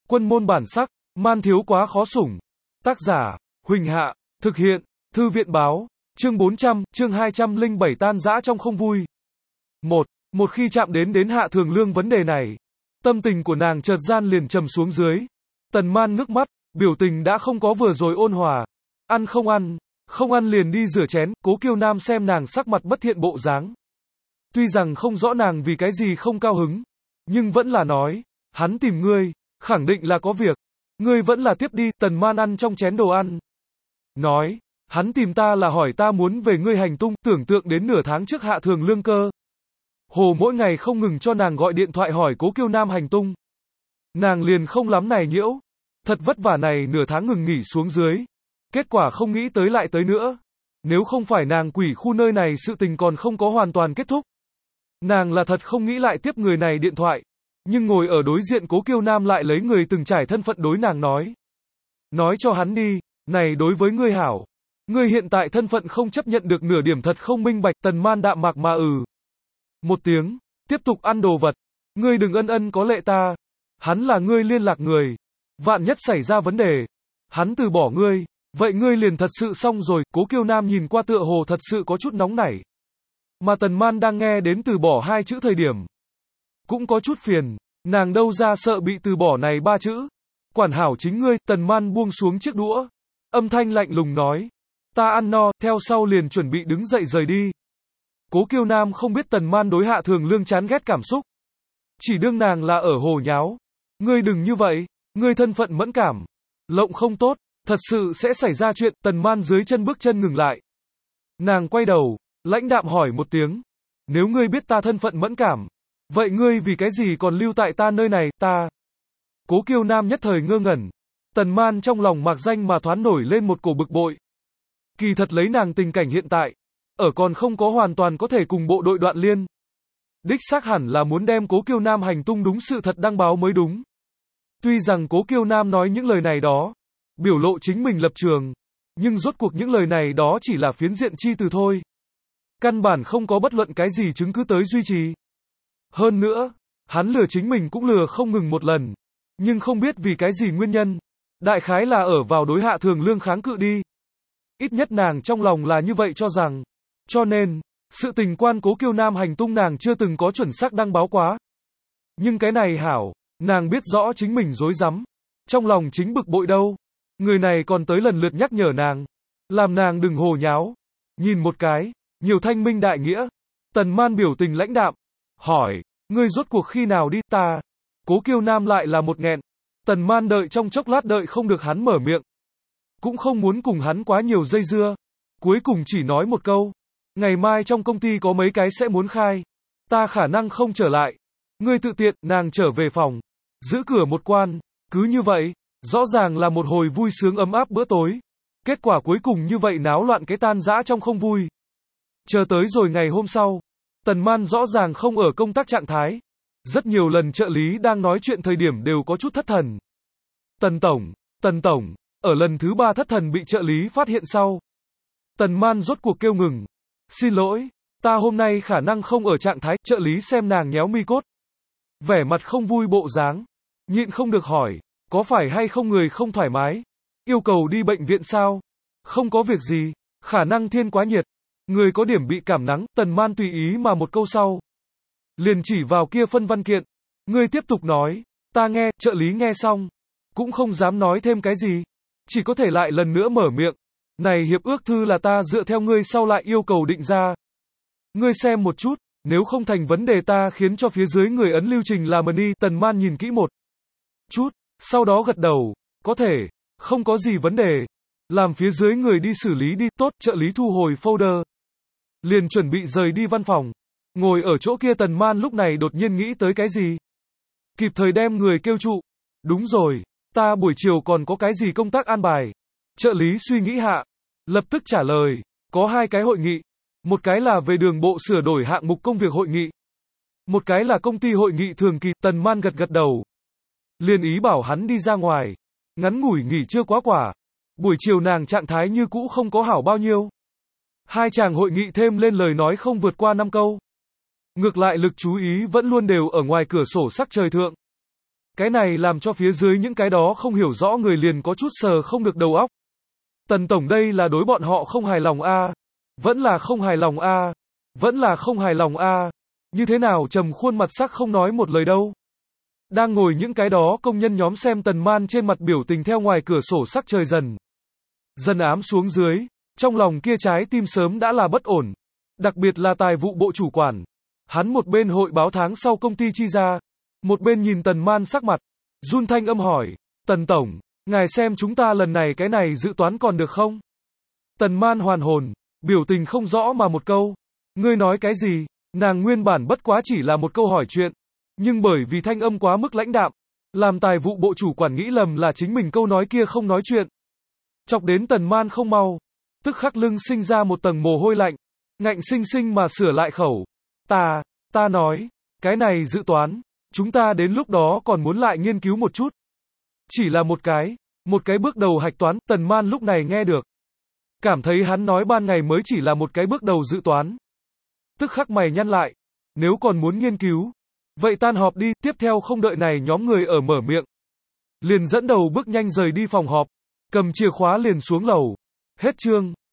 Quân môn bản sắc, man thiếu quá khó sủng. Tác giả, Huỳnh Hạ, thực hiện, Thư viện báo, chương 400, chương 207 tan rã trong không vui. Một khi chạm đến Hạ Thường Lương vấn đề này, tâm tình của nàng chợt gian liền trầm xuống dưới. Tần Man ngước mắt, biểu tình đã không có vừa rồi ôn hòa. Ăn không ăn liền đi rửa chén. Cố Kiêu Nam xem nàng sắc mặt bất thiện bộ dáng. Tuy rằng không rõ nàng vì cái gì không cao hứng, nhưng vẫn là nói, hắn tìm ngươi, khẳng định là có việc. Ngươi vẫn là tiếp đi. Tần Man ăn trong chén đồ ăn. Nói, hắn tìm ta là hỏi ta muốn về ngươi hành tung, tưởng tượng đến nửa tháng trước Hạ Thường Lương cơ. Hồ mỗi ngày không ngừng cho nàng gọi điện thoại hỏi Cố Kiêu Nam hành tung. Nàng liền không lắm này nhiễu. Thật vất vả này nửa tháng ngừng nghỉ xuống dưới. Kết quả không nghĩ tới lại tới nữa. Nếu không phải nàng quỷ khu nơi này sự tình còn không có hoàn toàn kết thúc. Nàng là thật không nghĩ lại tiếp người này điện thoại. Nhưng ngồi ở đối diện Cố Kiêu Nam lại lấy người từng trải thân phận đối nàng nói. Nói cho hắn đi, này đối với ngươi hảo. Ngươi hiện tại thân phận không chấp nhận được nửa điểm thật không minh bạch. Tần Man đạm mạc mà một tiếng, tiếp tục ăn đồ vật. Ngươi đừng ân có lệ ta. Hắn là ngươi liên lạc người. Vạn nhất xảy ra vấn đề, hắn từ bỏ ngươi, vậy ngươi liền thật sự xong rồi. Cố Kiêu Nam nhìn qua tựa hồ thật sự có chút nóng nảy. Mà Tần Man đang nghe đến từ bỏ hai chữ thời điểm, cũng có chút phiền, nàng đâu ra sợ bị từ bỏ này ba chữ. Quản hảo chính ngươi. Tần Man buông xuống chiếc đũa, âm thanh lạnh lùng nói, ta ăn no, theo sau liền chuẩn bị đứng dậy rời đi. Cố Kiêu Nam không biết Tần Man đối Hạ Thường Lương chán ghét cảm xúc, chỉ đương nàng là ở hồ nháo. Ngươi đừng như vậy, ngươi thân phận mẫn cảm, lộng không tốt, thật sự sẽ xảy ra chuyện. Tần Man dưới chân bước chân ngừng lại. Nàng quay đầu, lãnh đạm hỏi một tiếng, nếu ngươi biết ta thân phận mẫn cảm, vậy ngươi vì cái gì còn lưu tại ta nơi này? Ta. Cố Kiêu Nam nhất thời ngơ ngẩn. Tần Man trong lòng mạc danh mà thoáng nổi lên một cổ bực bội. Kỳ thật lấy nàng tình cảnh hiện tại, ở còn không có hoàn toàn có thể cùng bộ đội đoạn liên. Đích xác hẳn là muốn đem Cố Kiêu Nam hành tung đúng sự thật đăng báo mới đúng. Tuy rằng Cố Kiêu Nam nói những lời này đó, biểu lộ chính mình lập trường, nhưng rốt cuộc những lời này đó chỉ là phiến diện chi từ thôi. Căn bản không có bất luận cái gì chứng cứ tới duy trì. Hơn nữa, hắn lừa chính mình cũng lừa không ngừng một lần, nhưng không biết vì cái gì nguyên nhân. Đại khái là ở vào đối Hạ Thường Lương kháng cự đi. Ít nhất nàng trong lòng là như vậy cho rằng. Cho nên, sự tình quan Cố Kiêu Nam hành tung nàng chưa từng có chuẩn xác đăng báo quá. Nhưng cái này hảo, nàng biết rõ chính mình dối rắm, trong lòng chính bực bội đâu. Người này còn tới lần lượt nhắc nhở nàng, làm nàng đừng hồ nháo. Nhìn một cái, nhiều thanh minh đại nghĩa. Tần Man biểu tình lãnh đạm, hỏi, ngươi rốt cuộc khi nào đi? Ta. Cố Kiêu Nam lại là một nghẹn. Tần Man đợi trong chốc lát đợi không được hắn mở miệng, cũng không muốn cùng hắn quá nhiều dây dưa, cuối cùng chỉ nói một câu, ngày mai trong công ty có mấy cái sẽ muốn khai, ta khả năng không trở lại. Ngươi tự tiện. Nàng trở về phòng, giữ cửa một quan. Cứ như vậy, rõ ràng là một hồi vui sướng ấm áp bữa tối, kết quả cuối cùng như vậy náo loạn cái tan rã trong không vui. Chờ tới rồi ngày hôm sau, Tần Man rõ ràng không ở công tác trạng thái. Rất nhiều lần trợ lý đang nói chuyện thời điểm đều có chút thất thần. Tần Tổng, ở lần thứ 3 thất thần bị trợ lý phát hiện sau, Tần Man rốt cuộc kêu ngừng. Xin lỗi, ta hôm nay khả năng không ở trạng thái. Trợ lý xem nàng nhéo mi cốt, vẻ mặt không vui bộ dáng, nhịn không được hỏi, có phải hay không người không thoải mái? Yêu cầu đi bệnh viện sao? Không có việc gì, khả năng thiên quá nhiệt. Người có điểm bị cảm nắng. Tần Man tùy ý mà một câu sau, liền chỉ vào kia phân văn kiện. Ngươi tiếp tục nói, ta nghe. Trợ lý nghe xong, cũng không dám nói thêm cái gì, chỉ có thể lại lần nữa mở miệng. Này hiệp ước thư là ta dựa theo ngươi sau lại yêu cầu định ra. Ngươi xem một chút, nếu không thành vấn đề ta khiến cho phía dưới người ấn lưu trình làm đi. Tần Man nhìn kỹ một chút, sau đó gật đầu, có thể, không có gì vấn đề. Làm phía dưới người đi xử lý đi. Tốt. Trợ lý thu hồi folder, liền chuẩn bị rời đi văn phòng. Ngồi ở chỗ kia Tần Man lúc này đột nhiên nghĩ tới cái gì, kịp thời đem người kêu trụ. Đúng rồi, ta buổi chiều còn có cái gì công tác an bài? Trợ lý suy nghĩ hạ, lập tức trả lời, có 2 cái hội nghị. Một cái là về đường bộ sửa đổi hạng mục công việc hội nghị, một cái là công ty hội nghị thường kỳ. Tần Man gật đầu, liền ý bảo hắn đi ra ngoài. Ngắn ngủi nghỉ trưa quá quả, buổi chiều nàng trạng thái như cũ không có hảo bao nhiêu. 2 chàng hội nghị thêm lên lời nói không vượt qua 5 câu. Ngược lại lực chú ý vẫn luôn đều ở ngoài cửa sổ sắc trời thượng. Cái này làm cho phía dưới những cái đó không hiểu rõ người liền có chút sờ không được đầu óc. Tần tổng đây là đối bọn họ không hài lòng a, vẫn là không hài lòng a, vẫn là không hài lòng a. Như thế nào trầm khuôn mặt sắc không nói một lời đâu. Đang ngồi những cái đó công nhân nhóm xem Tần Man trên mặt biểu tình theo ngoài cửa sổ sắc trời dần ám xuống dưới, trong lòng kia trái tim sớm đã là bất ổn, đặc biệt là tài vụ bộ chủ quản. Hắn một bên hội báo tháng sau công ty chi ra, một bên nhìn Tần Man sắc mặt, run thanh âm hỏi, Tần tổng, ngài xem chúng ta lần này cái này dự toán còn được không? Tần Man hoàn hồn, biểu tình không rõ mà một câu, ngươi nói cái gì? Nàng nguyên bản bất quá chỉ là một câu hỏi chuyện, nhưng bởi vì thanh âm quá mức lãnh đạm, làm tài vụ bộ chủ quản nghĩ lầm là chính mình câu nói kia không nói chuyện. Chọc đến Tần Man không mau, tức khắc lưng sinh ra một tầng mồ hôi lạnh, ngạnh sinh sinh mà sửa lại khẩu. Ta nói, cái này dự toán, chúng ta đến lúc đó còn muốn lại nghiên cứu một chút. Chỉ là một cái bước đầu hạch toán, Tần Man lúc này nghe được. Cảm thấy hắn nói ban ngày mới chỉ là một cái bước đầu dự toán. Tức khắc mày nhăn lại, nếu còn muốn nghiên cứu, vậy tan họp đi, tiếp theo không đợi này nhóm người ở mở miệng. Liền dẫn đầu bước nhanh rời đi phòng họp, cầm chìa khóa liền xuống lầu. Hết chương.